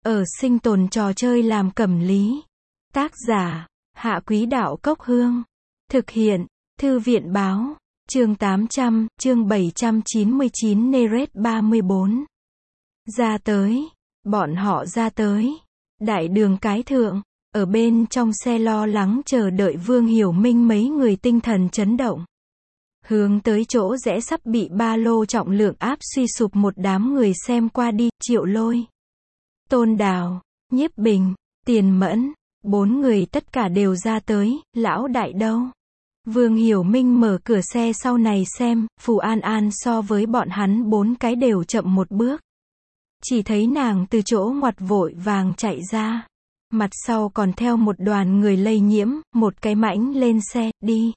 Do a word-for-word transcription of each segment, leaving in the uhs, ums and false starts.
ở sinh tồn trò chơi làm cẩm lý. Tác giả, Hạ Quý Đạo Cốc Hương. Thực hiện, Thư viện Báo. Chương tám trăm, chương bảy trăm chín mươi chín Neret ba mươi bốn. Ra tới. Bọn họ ra tới. Đại đường cái thượng. Ở bên trong xe lo lắng chờ đợi Vương Hiểu Minh mấy người tinh thần chấn động. Hướng tới chỗ rẽ sắp bị ba lô trọng lượng áp suy sụp một đám người xem qua đi, Triệu Lôi, Tôn Đào, Nhiếp Bình, Tiền Mẫn, bốn người tất cả đều ra tới, lão đại đâu? Vương Hiểu Minh mở cửa xe sau này xem, Phù An An so với bọn hắn bốn cái đều chậm một bước. Chỉ thấy nàng từ chỗ ngoặt vội vàng chạy ra. Mặt sau còn theo một đoàn người lây nhiễm, một cái mãnh lên xe, đi.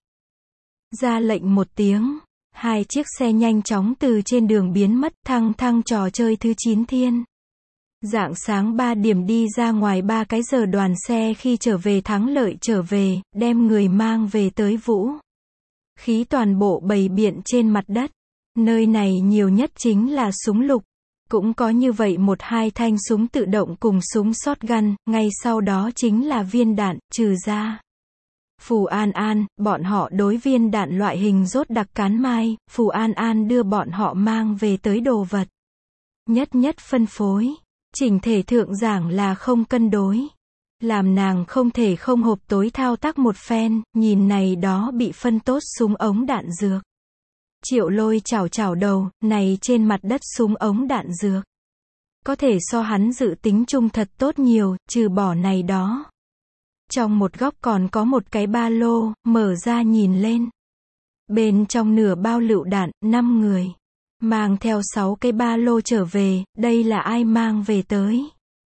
Ra lệnh một tiếng, hai chiếc xe nhanh chóng từ trên đường biến mất, thăng thăng trò chơi thứ chín thiên. Rạng sáng ba điểm đi ra ngoài ba cái giờ đoàn xe khi trở về thắng lợi trở về, đem người mang về tới Vũ khí toàn bộ bày biện trên mặt đất. Nơi này nhiều nhất chính là súng lục. Cũng có như vậy một hai thanh súng tự động cùng súng shotgun, ngay sau đó chính là viên đạn, trừ ra. Phù An An, bọn họ đối viên đạn loại hình rốt đặc cán mai, Phù An An đưa bọn họ mang về tới đồ vật. Nhất nhất phân phối. Chỉnh thể thượng giảng là không cân đối. Làm nàng không thể không hộp tối thao tác một phen, nhìn này đó bị phân tốt súng ống đạn dược. Triệu Lôi chảo chảo đầu, này trên mặt đất súng ống đạn dược. Có thể so hắn dự tính chung thật tốt nhiều, trừ bỏ này đó. Trong một góc còn có một cái ba lô, mở ra nhìn lên. Bên trong nửa bao lựu đạn, năm người. Mang theo sáu cái ba lô trở về, đây là ai mang về tới?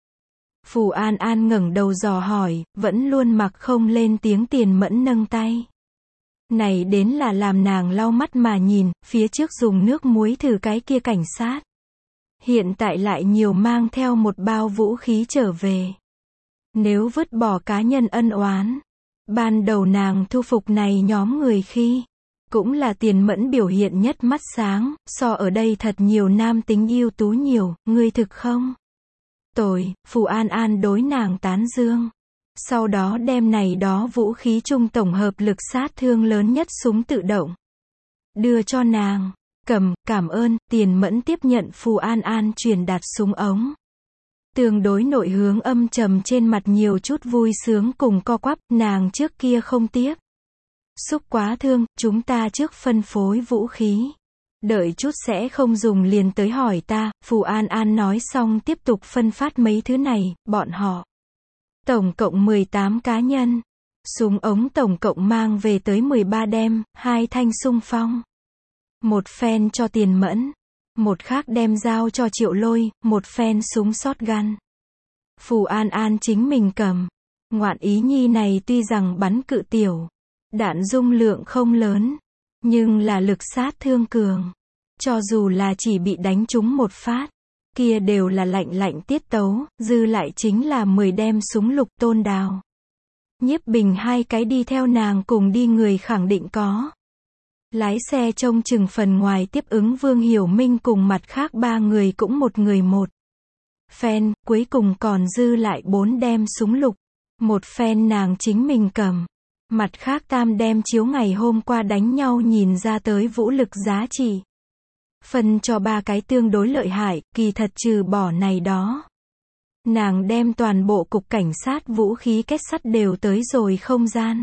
Phù An An ngẩng đầu dò hỏi, vẫn luôn mặc không lên tiếng. Tiền Mẫn nâng tay. Này đến là làm nàng lau mắt mà nhìn, phía trước dùng nước muối thử cái kia cảnh sát. Hiện tại lại nhiều mang theo một bao vũ khí trở về. Nếu vứt bỏ cá nhân ân oán, ban đầu nàng thu phục này nhóm người khi, cũng là Tiền Mẫn biểu hiện nhất mắt sáng, so ở đây thật nhiều nam tính ưu tú nhiều, ngươi thực không? Tồi, Phù An An đối nàng tán dương. Sau đó đem này đó vũ khí chung tổng hợp lực sát thương lớn nhất súng tự động. Đưa cho nàng. Cầm, cảm ơn. Tiền Mẫn tiếp nhận Phù An An truyền đạt súng ống. Tương đối nội hướng âm trầm trên mặt nhiều chút vui sướng cùng co quắp, nàng trước kia không tiếc. Xúc quá thương, chúng ta trước phân phối vũ khí. Đợi chút sẽ không dùng liền tới hỏi ta, Phù An An nói xong tiếp tục phân phát mấy thứ này, bọn họ. Tổng cộng mười tám cá nhân. Súng ống tổng cộng mang về tới mười ba đem, hai thanh xung phong. Một phen cho Tiền Mẫn. Một khác đem giao cho Triệu Lôi, một phen súng shotgun. Phù An An chính mình cầm. Ngoạn ý nhi này tuy rằng bắn cự tiểu, đạn dung lượng không lớn, nhưng là lực sát thương cường. Cho dù là chỉ bị đánh trúng một phát, kia đều là lạnh lạnh tiết tấu, dư lại chính là mười đem súng lục. Tôn Đào, Nhiếp Bình hai cái đi theo nàng cùng đi người khẳng định có. Lái xe trông chừng phần ngoài tiếp ứng Vương Hiểu Minh cùng mặt khác ba người cũng một người một phen, cuối cùng còn dư lại bốn đem súng lục. Một phen nàng chính mình cầm. Mặt khác tam đem chiếu ngày hôm qua đánh nhau nhìn ra tới vũ lực giá trị. Phân cho ba cái tương đối lợi hại, kỳ thật trừ bỏ này đó. Nàng đem toàn bộ cục cảnh sát vũ khí kết sắt đều tới rồi không gian.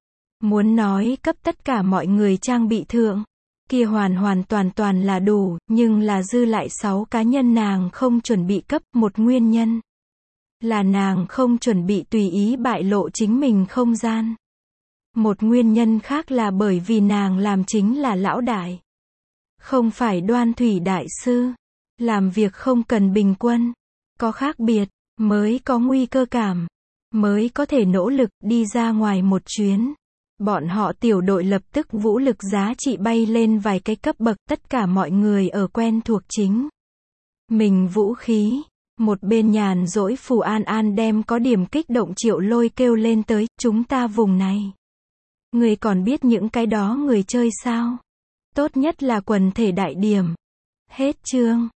Muốn nói cấp tất cả mọi người trang bị thượng, kia hoàn hoàn toàn toàn là đủ, nhưng là dư lại sáu cá nhân nàng không chuẩn bị cấp. Một nguyên nhân là nàng không chuẩn bị tùy ý bại lộ chính mình không gian. Một nguyên nhân khác là bởi vì nàng làm chính là lão đại, không phải Đoan Thủy đại sư. Làm việc không cần bình quân, có khác biệt, mới có nguy cơ cảm, mới có thể nỗ lực đi ra ngoài một chuyến. Bọn họ tiểu đội lập tức vũ lực giá trị bay lên vài cái cấp bậc, tất cả mọi người ở quen thuộc chính mình vũ khí. Một bên nhàn rỗi Phù An An đem có điểm kích động Triệu Lôi kêu lên tới, chúng ta vùng này. Người còn biết những cái đó người chơi sao? Tốt nhất là quần thể đại điểm. Hết chương.